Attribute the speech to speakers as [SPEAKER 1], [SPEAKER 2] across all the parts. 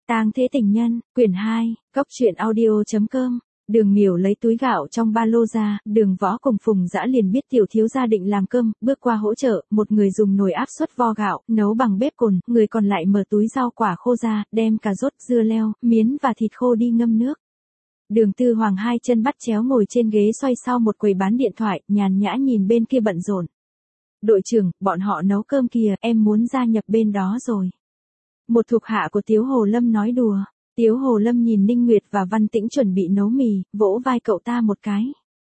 [SPEAKER 1] Tang Thế Tình Nhân, quyển 2, cốc truyện audio.com. Đường Miểu lấy túi gạo trong ba lô ra, Đường Võ cùng Phùng Dã liền biết tiểu thiếu gia định làm cơm, bước qua hỗ trợ, một người dùng nồi áp suất vo gạo, nấu bằng bếp cồn, người còn lại mở túi rau quả khô ra, đem cà rốt, dưa leo, miến và thịt khô đi ngâm nước. Đường Tư Hoàng hai chân bắt chéo ngồi trên ghế xoay sau một quầy bán điện thoại, nhàn nhã nhìn bên kia bận rộn. Đội trưởng, bọn họ nấu cơm kìa, em muốn gia nhập bên đó rồi. Một thuộc hạ của Tiếu Hồ Lâm nói đùa. Tiếu Hồ Lâm nhìn Ninh Nguyệt và Văn Tĩnh chuẩn bị nấu mì, vỗ vai cậu ta một cái.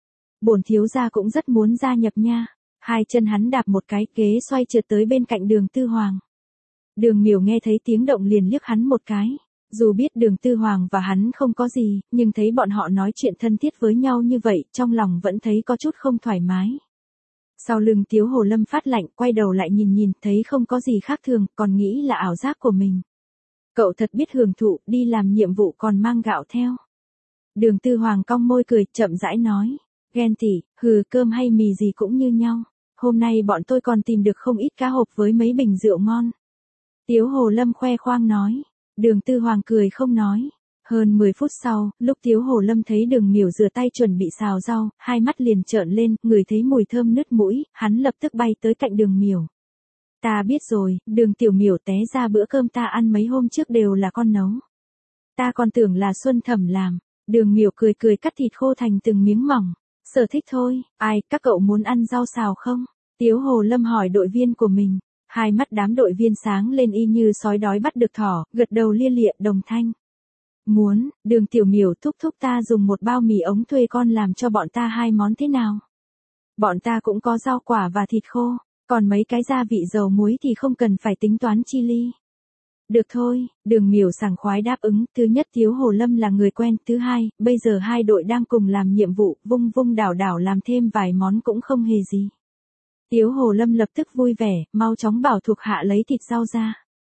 [SPEAKER 1] Bổn thiếu gia cũng rất muốn gia nhập nha. Hai chân hắn đạp một cái, ghế xoay trượt tới bên cạnh Đường Tư Hoàng. Đường Miểu nghe thấy tiếng động liền liếc hắn một cái. Dù biết Đường Tư Hoàng và hắn không có gì, nhưng thấy bọn họ nói chuyện thân thiết với nhau như vậy, trong lòng vẫn thấy có chút không thoải mái. Sau lưng Tiếu Hồ Lâm phát lạnh, quay đầu lại nhìn, thấy không có gì khác thường, còn nghĩ là ảo giác của mình. Cậu thật biết hưởng thụ, đi làm nhiệm vụ còn mang gạo theo. Đường Tư Hoàng cong môi cười, chậm rãi nói. Ghen tỉ, cơm hay mì gì cũng như nhau. Hôm nay bọn tôi còn tìm được không ít cá hộp với mấy bình rượu ngon. Tiếu Hồ Lâm khoe khoang nói. Đường Tư Hoàng cười không nói. Hơn 10 phút sau, lúc Tiếu Hồ Lâm thấy Đường Miểu rửa tay chuẩn bị xào rau, hai mắt liền trợn lên, ngửi thấy mùi thơm nứt mũi, hắn lập tức bay tới cạnh Đường Miểu. Ta biết rồi, Đường tiểu Miểu té ra bữa cơm ta ăn mấy hôm trước đều là con nấu. Ta còn tưởng là Xuân Thẩm làm. Đường Miểu cười cắt thịt khô thành từng miếng mỏng. Sở thích thôi, ai, các cậu muốn ăn rau xào không? Tiếu Hồ Lâm hỏi đội viên của mình. Hai mắt đám đội viên sáng lên y như sói đói bắt được thỏ, gật đầu lia lịa đồng thanh. Muốn, Đường tiểu Miểu thúc ta dùng một bao mì ống thuê con làm cho bọn ta hai món thế nào? Bọn ta cũng có rau quả và thịt khô, còn mấy cái gia vị dầu muối thì không cần phải tính toán chi ly. Được thôi, Đường Miểu sảng khoái đáp ứng, thứ nhất Tiếu Hồ Lâm là người quen, thứ hai, bây giờ hai đội đang cùng làm nhiệm vụ, vung đảo làm thêm vài món cũng không hề gì. Tiếu Hồ Lâm lập tức vui vẻ, mau chóng bảo thuộc hạ lấy thịt rau ra.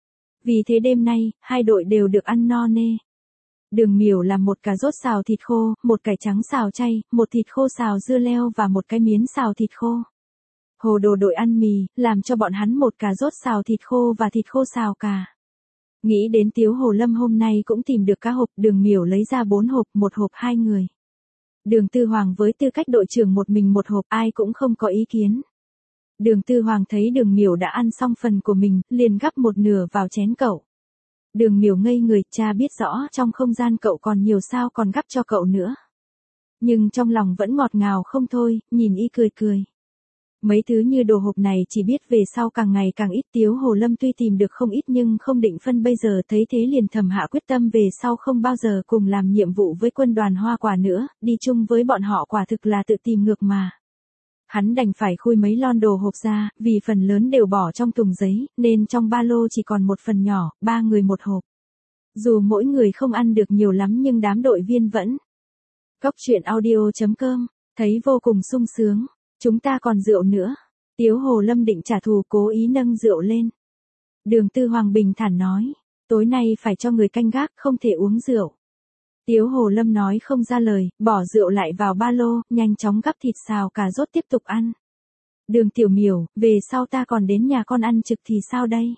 [SPEAKER 1] Vì thế đêm nay, hai đội đều được ăn no nê. Đường Miểu làm một cà rốt xào thịt khô, một cải trắng xào chay, một thịt khô xào dưa leo và một cái miến xào thịt khô. Hồ Đồ đội ăn mì, làm cho bọn hắn một cà rốt xào thịt khô và thịt khô xào cà. Nghĩ đến Tiếu Hồ Lâm hôm nay cũng tìm được cá hộp, Đường Miểu lấy ra 4 hộp, một hộp 2 người. Đường Tư Hoàng với tư cách đội trưởng một mình một hộp, ai cũng không có ý kiến. Đường Tư Hoàng thấy Đường Miểu đã ăn xong phần của mình, liền gắp một nửa vào chén cậu. Đường Miểu ngây người, cha biết rõ trong không gian cậu còn nhiều sao còn gắp cho cậu nữa. Nhưng trong lòng vẫn ngọt ngào không thôi, nhìn y cười. Mấy thứ như đồ hộp này chỉ biết về sau càng ngày càng ít. Tiếu Hồ Lâm tuy tìm được không ít nhưng không định phân bây giờ, thấy thế liền thầm hạ quyết tâm về sau không bao giờ cùng làm nhiệm vụ với quân đoàn hoa quả nữa, đi chung với bọn họ quả thực là tự tìm ngược mà. Hắn đành phải khui mấy lon đồ hộp ra, vì phần lớn đều bỏ trong thùng giấy, nên trong ba lô chỉ còn một phần nhỏ, 3 người một hộp. Dù mỗi người không ăn được nhiều lắm nhưng đám đội viên vẫn. cốc truyện audio.com, thấy vô cùng sung sướng. Chúng ta còn rượu nữa. Tiếu Hồ Lâm định trả thù cố ý nâng rượu lên. Đường Tư Hoàng bình thản nói. Tối nay phải cho người canh gác, không thể uống rượu. Tiếu Hồ Lâm nói không ra lời, bỏ rượu lại vào ba lô, nhanh chóng gắp thịt xào cà rốt tiếp tục ăn. Đường tiểu Miểu, về sau ta còn đến nhà con ăn trực thì sao đây?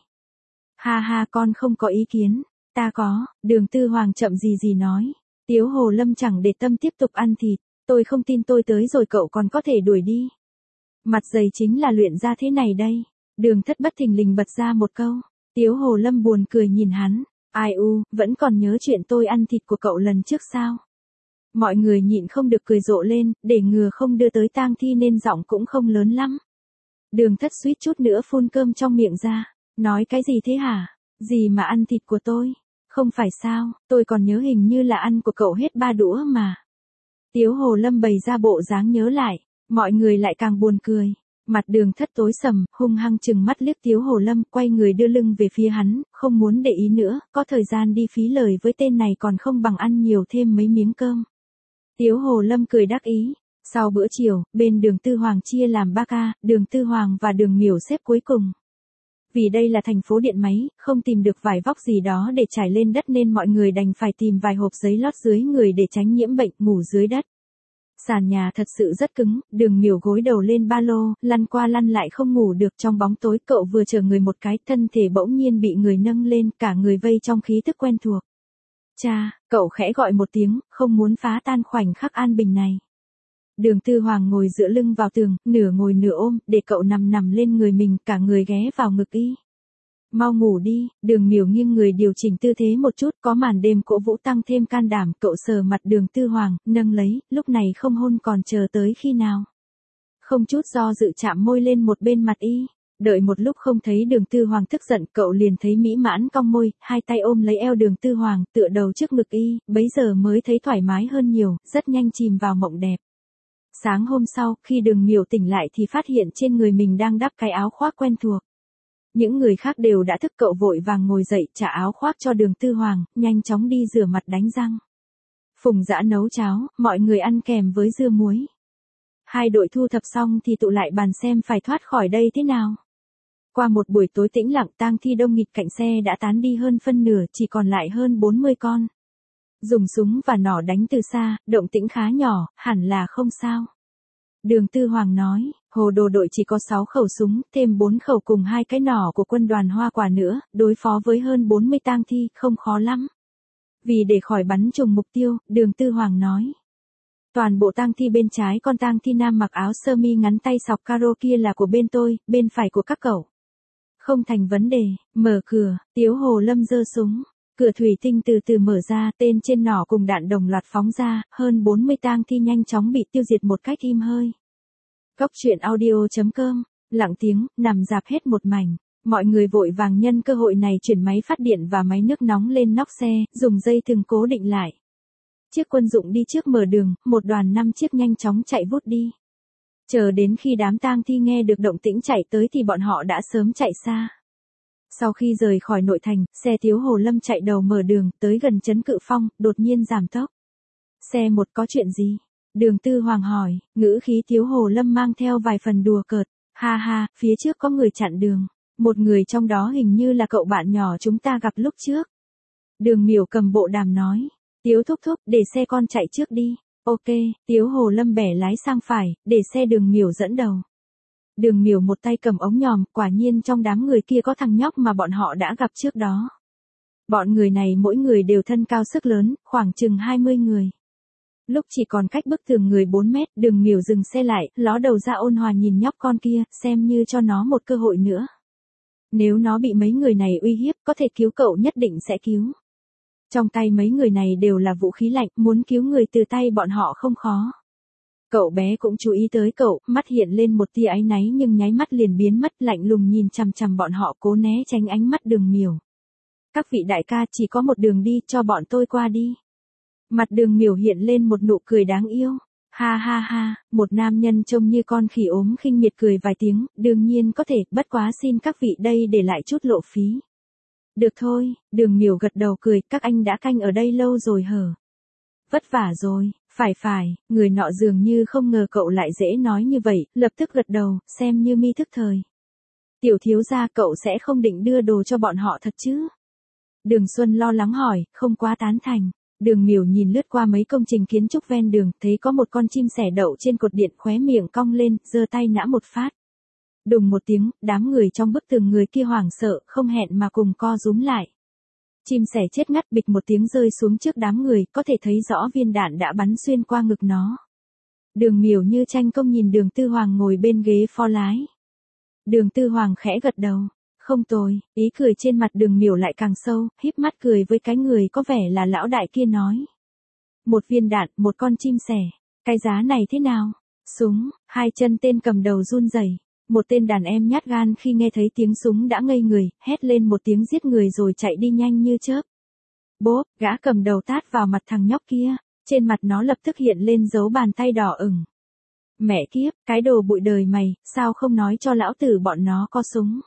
[SPEAKER 1] Ha con không có ý kiến. Ta có. Đường Tư Hoàng chậm gì nói. Tiếu Hồ Lâm chẳng để tâm tiếp tục ăn thịt. Tôi không tin tôi tới rồi cậu còn có thể đuổi đi. Mặt dày chính là luyện ra thế này đây. Đường Thất bất thình lình bật ra một câu. Tiếu Hồ Lâm buồn cười nhìn hắn. Ai vẫn còn nhớ chuyện tôi ăn thịt của cậu lần trước sao? Mọi người nhịn không được cười rộ lên, để ngừa không đưa tới tang thi nên giọng cũng không lớn lắm. Đường Thất suýt chút nữa phun cơm trong miệng ra. Nói cái gì thế hả? Gì mà ăn thịt của tôi? Không phải sao, tôi còn nhớ hình như là ăn của cậu hết 3 đũa mà. Tiếu Hồ Lâm bày ra bộ dáng nhớ lại, mọi người lại càng buồn cười. Mặt Đường Thất tối sầm, hung hăng chừng mắt liếc Tiếu Hồ Lâm, quay người đưa lưng về phía hắn, không muốn để ý nữa, có thời gian đi phí lời với tên này còn không bằng ăn nhiều thêm mấy miếng cơm. Tiếu Hồ Lâm cười đắc ý. Sau bữa chiều, bên Đường Tư Hoàng chia làm 3 ca, Đường Tư Hoàng và Đường Miểu xếp cuối cùng. Vì đây là thành phố điện máy, không tìm được vải vóc gì đó để trải lên đất nên mọi người đành phải tìm vài hộp giấy lót dưới người để tránh nhiễm bệnh, ngủ dưới đất. Sàn nhà thật sự rất cứng, Đường Miểu gối đầu lên ba lô, lăn qua lăn lại không ngủ được. Trong bóng tối cậu vừa chờ người một cái, thân thể bỗng nhiên bị người nâng lên, cả người vây trong khí tức quen thuộc. Cha, cậu khẽ gọi một tiếng, không muốn phá tan khoảnh khắc an bình này. Đường Tư Hoàng ngồi dựa lưng vào tường, nửa ngồi nửa ôm, để cậu nằm lên người mình, cả người ghé vào ngực y. Mau ngủ đi, Đường Miểu nghiêng người điều chỉnh tư thế một chút, có màn đêm cổ vũ tăng thêm can đảm, cậu sờ mặt Đường Tư Hoàng, nâng lấy, lúc này không hôn còn chờ tới khi nào. Không chút do dự chạm môi lên một bên mặt y. Đợi một lúc không thấy Đường Tư Hoàng tức giận, cậu liền thấy mỹ mãn cong môi, hai tay ôm lấy eo Đường Tư Hoàng, tựa đầu trước ngực y, bấy giờ mới thấy thoải mái hơn nhiều, rất nhanh chìm vào mộng đẹp. Sáng hôm sau, khi Đường Miểu tỉnh lại thì phát hiện trên người mình đang đắp cái áo khoác quen thuộc. Những người khác đều đã thức, cậu vội vàng ngồi dậy trả áo khoác cho Đường Tư Hoàng, nhanh chóng đi rửa mặt đánh răng. Phùng Dã nấu cháo, mọi người ăn kèm với dưa muối. Hai đội thu thập xong thì tụ lại bàn xem phải thoát khỏi đây thế nào. Qua một buổi tối tĩnh lặng, tang thi đông nghịt cạnh xe đã tán đi hơn phân nửa, chỉ còn lại hơn 40 con. Dùng súng và nỏ đánh từ xa, động tĩnh khá nhỏ, hẳn là không sao. Đường Tư Hoàng nói, Hồ Đồ đội chỉ có 6 khẩu súng, thêm 4 khẩu cùng 2 cái nỏ của quân đoàn Hoa Quả nữa, đối phó với hơn 40 tang thi, không khó lắm. Vì để khỏi bắn trùng mục tiêu, Đường Tư Hoàng nói. Toàn bộ tang thi bên trái, con tang thi nam mặc áo sơ mi ngắn tay sọc caro kia là của bên tôi, bên phải của các cậu. Không thành vấn đề, mở cửa, Tiếu Hồ Lâm giơ súng. Cửa thủy tinh từ từ mở ra, tên trên nỏ cùng đạn đồng loạt phóng ra, hơn 40 tang thi nhanh chóng bị tiêu diệt một cách im hơi. Cốc truyện audio.com, lặng tiếng, nằm rạp hết một mảnh. Mọi người vội vàng nhân cơ hội này chuyển máy phát điện và máy nước nóng lên nóc xe, dùng dây thừng cố định lại. Chiếc quân dụng đi trước mở đường, một đoàn 5 chiếc nhanh chóng chạy vút đi. Chờ đến khi đám tang thi nghe được động tĩnh chạy tới thì bọn họ đã sớm chạy xa. Sau khi rời khỏi nội thành, xe Tiếu Hồ Lâm chạy đầu mở đường, tới gần trấn Cự Phong, đột nhiên giảm tốc. Xe một có chuyện gì? Đường Tư Hoàng hỏi, ngữ khí Tiếu Hồ Lâm mang theo vài phần đùa cợt. Ha ha, phía trước có người chặn đường. Một người trong đó hình như là cậu bạn nhỏ chúng ta gặp lúc trước. Đường Miểu cầm bộ đàm nói. Tiếu thúc thúc, để xe con chạy trước đi. Ok, Tiếu Hồ Lâm bẻ lái sang phải, để xe Đường Miểu dẫn đầu. Đường Miểu một tay cầm ống nhòm, quả nhiên trong đám người kia có thằng nhóc mà bọn họ đã gặp trước đó. Bọn người này mỗi người đều thân cao sức lớn, khoảng chừng 20 người. Lúc chỉ còn cách bức tường người 4 mét, Đường Miểu dừng xe lại, ló đầu ra ôn hòa nhìn nhóc con kia, xem như cho nó một cơ hội nữa. Nếu nó bị mấy người này uy hiếp, có thể cứu cậu nhất định sẽ cứu. Trong tay mấy người này đều là vũ khí lạnh, muốn cứu người từ tay bọn họ không khó. Cậu bé cũng chú ý tới cậu, mắt hiện lên một tia áy náy nhưng nháy mắt liền biến mất, lạnh lùng nhìn chằm chằm bọn họ, cố né tránh ánh mắt Đường Miểu. Các vị đại ca, chỉ có một đường đi, cho bọn tôi qua đi. Mặt Đường Miểu hiện lên một nụ cười đáng yêu. Ha ha ha, một nam nhân trông như con khỉ ốm khinh miệt cười vài tiếng, đương nhiên có thể, bất quá xin các vị đây để lại chút lộ phí. Được thôi, Đường Miểu gật đầu cười, các anh đã canh ở đây lâu rồi hở? Vất vả rồi, phải, người nọ dường như không ngờ cậu lại dễ nói như vậy, lập tức gật đầu, xem như mi thức thời. Tiểu thiếu gia, cậu sẽ không định đưa đồ cho bọn họ thật chứ? Đường Xuân lo lắng hỏi, không quá tán thành. Đường Miểu nhìn lướt qua mấy công trình kiến trúc ven đường, thấy có một con chim sẻ đậu trên cột điện, khóe miệng cong lên, giơ tay nã một phát. Đùng một tiếng, đám người trong bức tường người kia hoảng sợ, không hẹn mà cùng co rúm lại. Chim sẻ chết ngắt bịch một tiếng rơi xuống trước đám người, có thể thấy rõ viên đạn đã bắn xuyên qua ngực nó. Đường Miểu như tranh công nhìn Đường Tư Hoàng ngồi bên ghế phó lái. Đường Tư Hoàng khẽ gật đầu. Không tồi, ý cười trên mặt Đường Miểu lại càng sâu, híp mắt cười với cái người có vẻ là lão đại kia nói. Một viên đạn, một con chim sẻ. Cái giá này thế nào? Súng, hai chân tên cầm đầu run rẩy. Một tên đàn em nhát gan khi nghe thấy tiếng súng đã ngây người, hét lên một tiếng giết người rồi chạy đi nhanh như chớp. Bốp, gã cầm đầu tát vào mặt thằng nhóc kia, trên mặt nó lập tức hiện lên dấu bàn tay đỏ ửng. Mẹ kiếp, cái đồ bụi đời mày, sao không nói cho lão tử bọn nó có súng?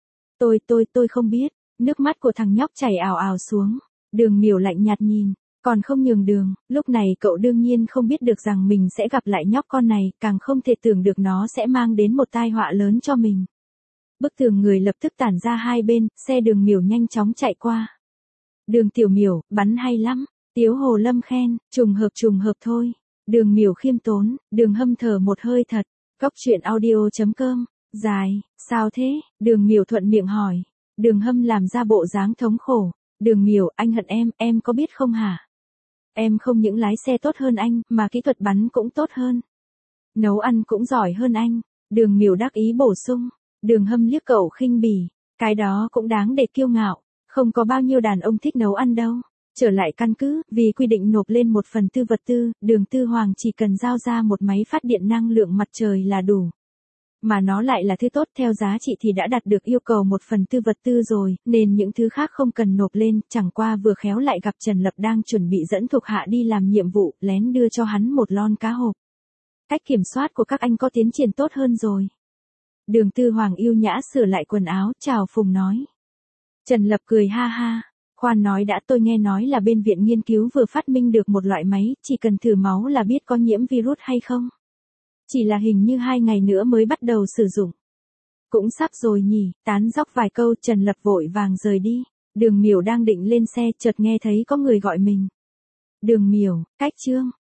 [SPEAKER 1] Tôi không biết, nước mắt của thằng nhóc chảy ào ào xuống. Đường Miểu lạnh nhạt nhìn, còn không nhường đường, lúc này cậu đương nhiên không biết được rằng mình sẽ gặp lại nhóc con này, càng không thể tưởng được nó sẽ mang đến một tai họa lớn cho mình. Bức tường người lập tức tản ra hai bên, xe Đường Miểu nhanh chóng chạy qua. Đường tiểu Miểu, bắn hay lắm, Tiếu Hồ Lâm khen, trùng hợp thôi. Đường Miểu khiêm tốn, Đường Hâm thở một hơi thật, cốc truyện audio.com. Dài, sao thế? Đường Miểu thuận miệng hỏi. Đường Hâm làm ra bộ dáng thống khổ. Đường Miểu, anh hận em có biết không hả? Em không những lái xe tốt hơn anh, mà kỹ thuật bắn cũng tốt hơn. Nấu ăn cũng giỏi hơn anh. Đường Miểu đắc ý bổ sung. Đường Hâm liếc cậu khinh bỉ. Cái đó cũng đáng để kiêu ngạo. Không có bao nhiêu đàn ông thích nấu ăn đâu. Trở lại căn cứ, vì quy định nộp lên 1/4 vật tư, Đường Tư Hoàng chỉ cần giao ra một máy phát điện năng lượng mặt trời là đủ. Mà nó lại là thứ tốt, theo giá trị thì đã đạt được yêu cầu 1/4 vật tư rồi, nên những thứ khác không cần nộp lên, chẳng qua vừa khéo lại gặp Trần Lập đang chuẩn bị dẫn thuộc hạ đi làm nhiệm vụ, lén đưa cho hắn một lon cá hộp. Cách kiểm soát của các anh có tiến triển tốt hơn rồi. Đường Tư Hoàng yêu nhã sửa lại quần áo, chào phùng nói. Trần Lập cười ha ha. Khoan nói đã, tôi nghe nói là bên viện nghiên cứu vừa phát minh được một loại máy, chỉ cần thử máu là biết có nhiễm virus hay không. Chỉ là hình như 2 ngày nữa mới bắt đầu sử dụng. Cũng sắp rồi nhỉ, tán dóc vài câu Trần Lập vội vàng rời đi. Đường Miểu đang định lên xe chợt nghe thấy có người gọi mình. Đường Miểu, cách Trương.